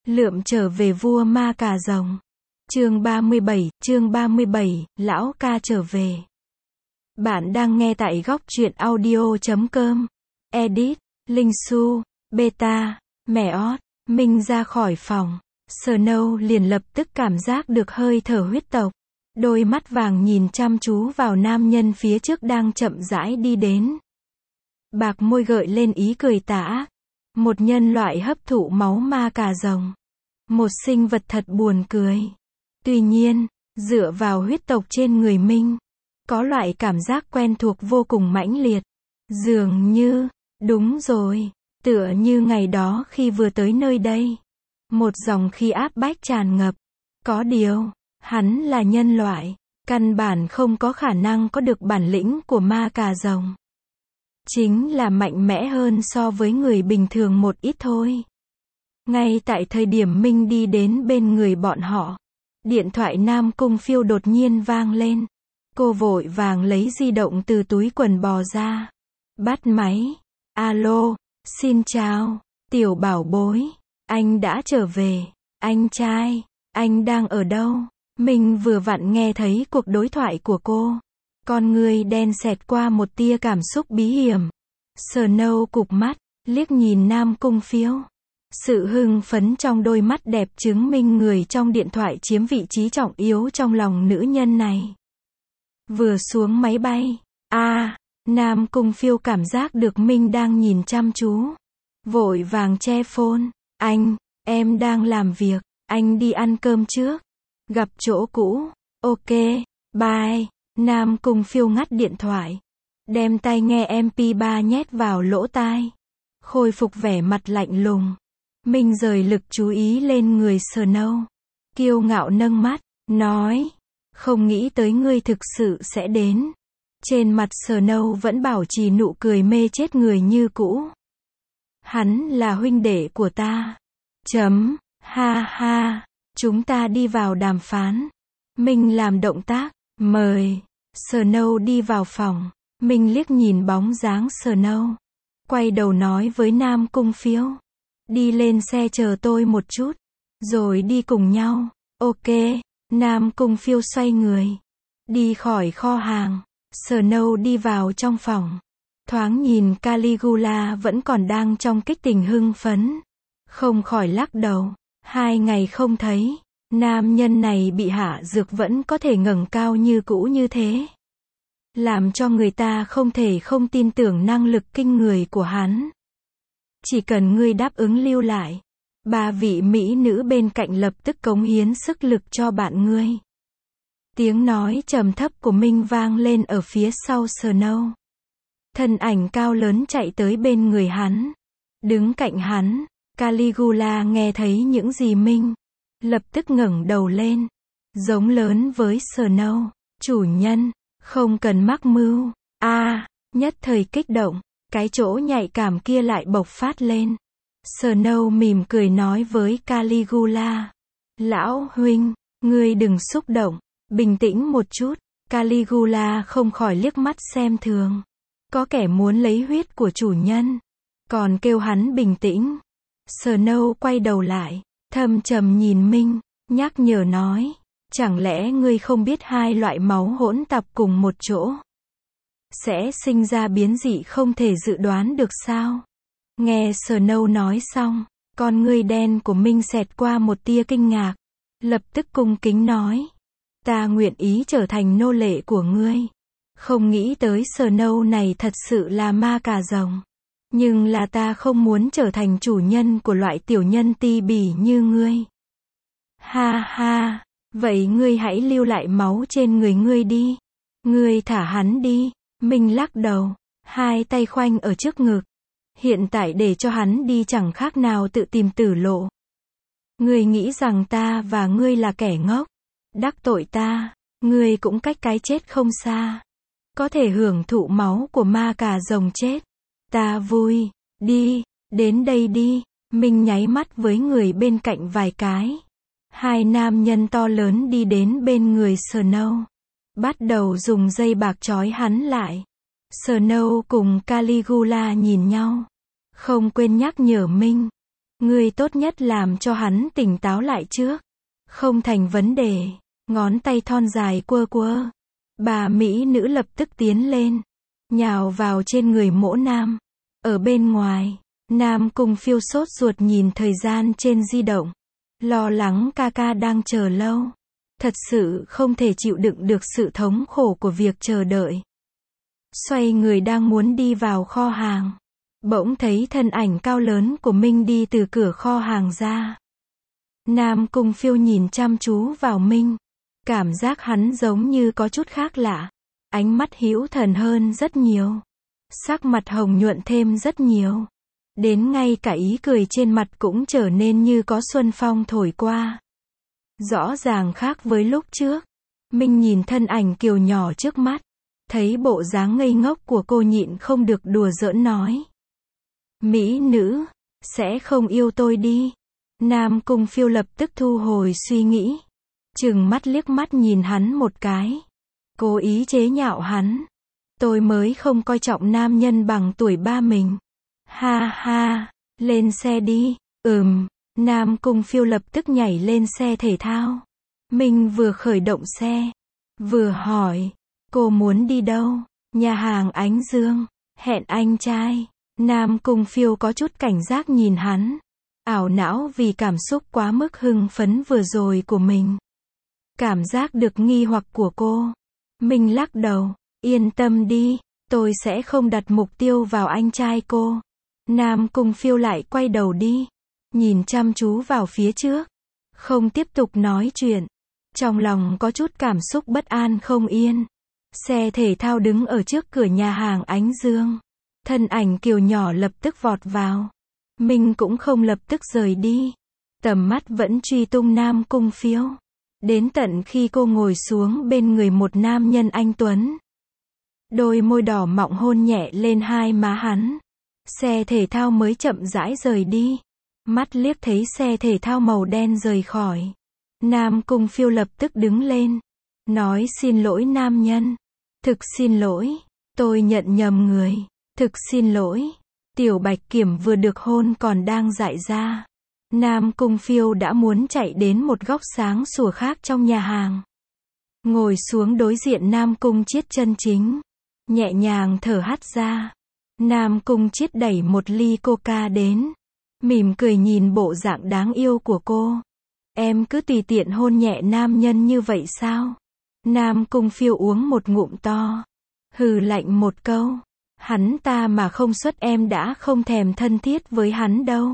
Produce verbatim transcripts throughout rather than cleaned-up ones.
Lượm trở về vua ma cà rồng. Chương ba mươi bảy, chương ba mươi bảy, lão ca trở về. Bạn đang nghe tại góc truyện audio chấm com. Edit, Linh Su, Beta, Mẹ ót. Minh ra khỏi phòng. Snow liền lập tức cảm giác được hơi thở huyết tộc. Đôi mắt vàng nhìn chăm chú vào nam nhân phía trước đang chậm rãi đi đến. Bạc môi gợi lên ý cười tà ác. Một nhân loại hấp thụ máu ma cà rồng. Một sinh vật thật buồn cười. Tuy nhiên, dựa vào huyết tộc trên người Minh, có loại cảm giác quen thuộc vô cùng mãnh liệt. Dường như, đúng rồi, tựa như ngày đó khi vừa tới nơi đây. Một dòng khí áp bách tràn ngập. Có điều, hắn là nhân loại, căn bản không có khả năng có được bản lĩnh của ma cà rồng. Chính là mạnh mẽ hơn so với người bình thường một ít thôi. Ngay tại thời điểm Minh đi đến bên người bọn họ, điện thoại Nam Cung Phiêu đột nhiên vang lên. Cô vội vàng lấy di động từ túi quần bò ra. Bắt máy. Alo, xin chào, tiểu bảo bối. Anh đã trở về. Anh trai, anh đang ở đâu? Minh vừa vặn nghe thấy cuộc đối thoại của cô. Con người đen xẹt qua một tia cảm xúc bí hiểm. Snow cụp mắt, liếc nhìn Nam Cung Phiêu. Sự hưng phấn trong đôi mắt đẹp chứng minh người trong điện thoại chiếm vị trí trọng yếu trong lòng nữ nhân này. Vừa xuống máy bay, a à, Nam Cung Phiêu cảm giác được Minh đang nhìn chăm chú. Vội vàng che phone. Anh, em đang làm việc, anh đi ăn cơm trước. Gặp chỗ cũ. Ok, bye. Nam Cung Phiêu ngắt điện thoại. Đem tai nghe em pê ba nhét vào lỗ tai. Khôi phục vẻ mặt lạnh lùng. Minh rời lực chú ý lên người Snow. Kiêu ngạo nâng mắt, nói. Không nghĩ tới ngươi thực sự sẽ đến. Trên mặt Snow vẫn bảo trì nụ cười mê chết người như cũ. Hắn là huynh đệ của ta. Chấm, ha ha. Chúng ta đi vào đàm phán. Minh làm động tác, mời. Snow đi vào phòng. Minh liếc nhìn bóng dáng Snow. Quay đầu nói với Nam Cung Phiêu. Đi lên xe chờ tôi một chút. Rồi đi cùng nhau. Ok. Nam Cung Phiêu xoay người. Đi khỏi kho hàng. Snow đi vào trong phòng. Thoáng nhìn Caligula vẫn còn đang trong kích tình hưng phấn. Không khỏi lắc đầu. Hai ngày không thấy. Nam nhân này bị hạ dược vẫn có thể ngẩng cao như cũ như thế. Làm cho người ta không thể không tin tưởng năng lực kinh người của hắn. Chỉ cần ngươi đáp ứng lưu lại. Ba vị mỹ nữ bên cạnh lập tức cống hiến sức lực cho bạn ngươi. Tiếng nói trầm thấp của Minh vang lên ở phía sau Snow. Thân ảnh cao lớn chạy tới bên người hắn. Đứng cạnh hắn, Caligula nghe thấy những gì Minh. Lập tức ngẩng đầu lên. Giống lớn với Snow. Chủ nhân, không cần mắc mưu. a à, nhất thời kích động. Cái chỗ nhạy cảm kia lại bộc phát lên. Snow mỉm cười nói với Caligula. Lão huynh, ngươi đừng xúc động. Bình tĩnh một chút. Caligula không khỏi liếc mắt xem thường. Có kẻ muốn lấy huyết của chủ nhân. Còn kêu hắn bình tĩnh. Snow quay đầu lại. Thâm trầm nhìn Minh. Nhắc nhở nói. Chẳng lẽ ngươi không biết hai loại máu hỗn tạp cùng một chỗ sẽ sinh ra biến dị không thể dự đoán được sao? Nghe Snow nói xong, con ngươi đen của Minh xẹt qua một tia kinh ngạc. Lập tức cung kính nói. Ta nguyện ý trở thành nô lệ của ngươi. Không nghĩ tới Snow này thật sự là ma cà rồng. Nhưng là ta không muốn trở thành chủ nhân của loại tiểu nhân ti bỉ như ngươi. Ha ha, vậy ngươi hãy lưu lại máu trên người ngươi đi. Ngươi thả hắn đi. Minh lắc đầu, hai tay khoanh ở trước ngực. Hiện tại để cho hắn đi chẳng khác nào tự tìm tử lộ. Ngươi nghĩ rằng ta và ngươi là kẻ ngốc. Đắc tội ta, ngươi cũng cách cái chết không xa. Có thể hưởng thụ máu của ma cà rồng chết. Ta vui, đi, đến đây đi. Minh nháy mắt với người bên cạnh vài cái. Hai nam nhân to lớn đi đến bên người Snow. Bắt đầu dùng dây bạc trói hắn lại. Snow cùng Caligula nhìn nhau. Không quên nhắc nhở Minh. Ngươi tốt nhất làm cho hắn tỉnh táo lại trước. Không thành vấn đề. Ngón tay thon dài quơ quơ. Bà mỹ nữ lập tức tiến lên. Nhào vào trên người Mỗ Nam. Ở bên ngoài, Nam Cung Phiêu sốt ruột nhìn thời gian trên di động. Lo lắng ca ca đang chờ lâu. Thật sự không thể chịu đựng được sự thống khổ của việc chờ đợi. Xoay người đang muốn đi vào kho hàng. Bỗng thấy thân ảnh cao lớn của Minh đi từ cửa kho hàng ra. Nam Cung Phiêu nhìn chăm chú vào Minh. Cảm giác hắn giống như có chút khác lạ. Ánh mắt hữu thần hơn rất nhiều. Sắc mặt hồng nhuận thêm rất nhiều. Đến ngay cả ý cười trên mặt cũng trở nên như có xuân phong thổi qua. Rõ ràng khác với lúc trước. Minh nhìn thân ảnh kiều nhỏ trước mắt. Thấy bộ dáng ngây ngốc của cô nhịn không được đùa giỡn nói. Mỹ nữ, sẽ không yêu tôi đi. Nam Cung Phiêu lập tức thu hồi suy nghĩ. Trừng mắt liếc mắt nhìn hắn một cái. Cố ý chế nhạo hắn. Tôi mới không coi trọng nam nhân bằng tuổi ba mình. Ha ha, lên xe đi. Ừm, Nam Cung Phiêu lập tức nhảy lên xe thể thao. Minh vừa khởi động xe, vừa hỏi, cô muốn đi đâu? Nhà hàng Ánh Dương, hẹn anh trai. Nam Cung Phiêu có chút cảnh giác nhìn hắn. Ảo não vì cảm xúc quá mức hưng phấn vừa rồi của mình. Cảm giác được nghi hoặc của cô. Minh lắc đầu, yên tâm đi, tôi sẽ không đặt mục tiêu vào anh trai cô. Nam Cung Phiêu lại quay đầu đi, nhìn chăm chú vào phía trước, không tiếp tục nói chuyện. Trong lòng có chút cảm xúc bất an không yên. Xe thể thao đứng ở trước cửa nhà hàng Ánh Dương. Thân ảnh kiều nhỏ lập tức vọt vào. Minh cũng không lập tức rời đi. Tầm mắt vẫn truy tung Nam Cung Phiêu. Đến tận khi cô ngồi xuống bên người một nam nhân anh tuấn. Đôi môi đỏ mọng hôn nhẹ lên hai má hắn. Xe thể thao mới chậm rãi rời đi. Mắt liếc thấy xe thể thao màu đen rời khỏi. Nam Cung Phiêu lập tức đứng lên. Nói xin lỗi nam nhân. Thực xin lỗi. Tôi nhận nhầm người. Thực xin lỗi. Tiểu Bạch Kiểm vừa được hôn còn đang dại ra. Nam Cung Phiêu đã muốn chạy đến một góc sáng sủa khác trong nhà hàng. Ngồi xuống đối diện Nam Cung Chiết chân chính. Nhẹ nhàng thở hắt ra. Nam Cung Chiết đẩy một ly coca đến. Mỉm cười nhìn bộ dạng đáng yêu của cô. Em cứ tùy tiện hôn nhẹ nam nhân như vậy sao? Nam Cung Phiêu uống một ngụm to. Hừ lạnh một câu. Hắn ta mà không xuất em đã không thèm thân thiết với hắn đâu.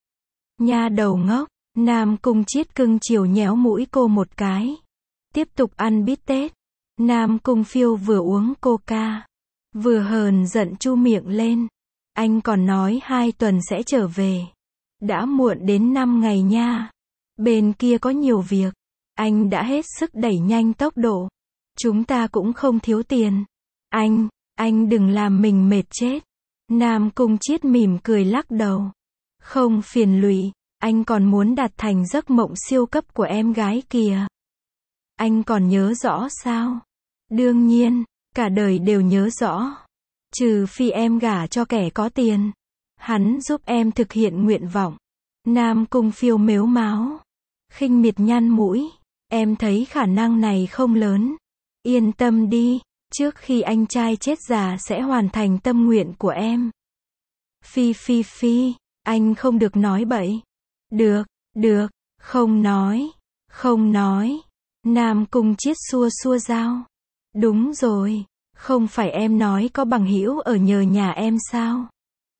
Nha đầu ngốc. Nam Cung Chiết cưng chiều nhéo mũi cô một cái. Tiếp tục ăn bít tết. Nam Cung Phiêu vừa uống coca, vừa hờn giận chu miệng lên. Anh còn nói hai tuần sẽ trở về. Đã muộn đến năm ngày nha. Bên kia có nhiều việc. Anh đã hết sức đẩy nhanh tốc độ. Chúng ta cũng không thiếu tiền. Anh, anh đừng làm mình mệt chết. Nam Cung Chiết mỉm cười lắc đầu. Không phiền lụy, anh còn muốn đạt thành giấc mộng siêu cấp của em gái kìa. Anh còn nhớ rõ sao? Đương nhiên, cả đời đều nhớ rõ. Trừ phi em gả cho kẻ có tiền. Hắn giúp em thực hiện nguyện vọng. Nam Cung Phiêu mếu máo. Khinh miệt nhăn mũi. Em thấy khả năng này không lớn. Yên tâm đi, trước khi anh trai chết già sẽ hoàn thành tâm nguyện của em. Phi phi phi, anh không được nói bậy. Được, được, không nói, không nói. Nam Cung Chiết xua xua dao. Đúng rồi, không phải em nói có bằng hữu ở nhờ nhà em sao?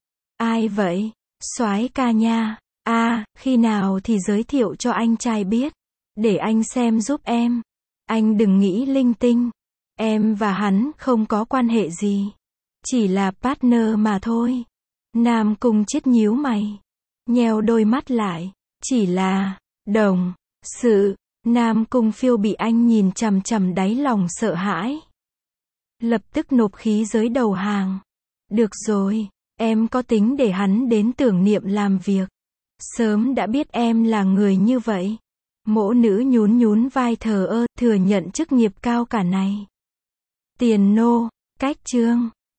Ai vậy? Soái ca nha. À, khi nào thì giới thiệu cho anh trai biết. Để anh xem giúp em. Anh đừng nghĩ linh tinh. Em và hắn không có quan hệ gì. Chỉ là partner mà thôi. Nam Cung Chiết nhíu mày. Nheo đôi mắt lại. Chỉ là, đồng, sự. Nam Cung Phiêu bị anh nhìn chằm chằm đáy lòng sợ hãi. Lập tức nộp khí giới đầu hàng. Được rồi, em có tính để hắn đến tưởng niệm làm việc. Sớm đã biết em là người như vậy. Mỗ nữ nhún nhún vai thờ ơ, thừa nhận chức nghiệp cao cả này. Tiền nô, cách chương.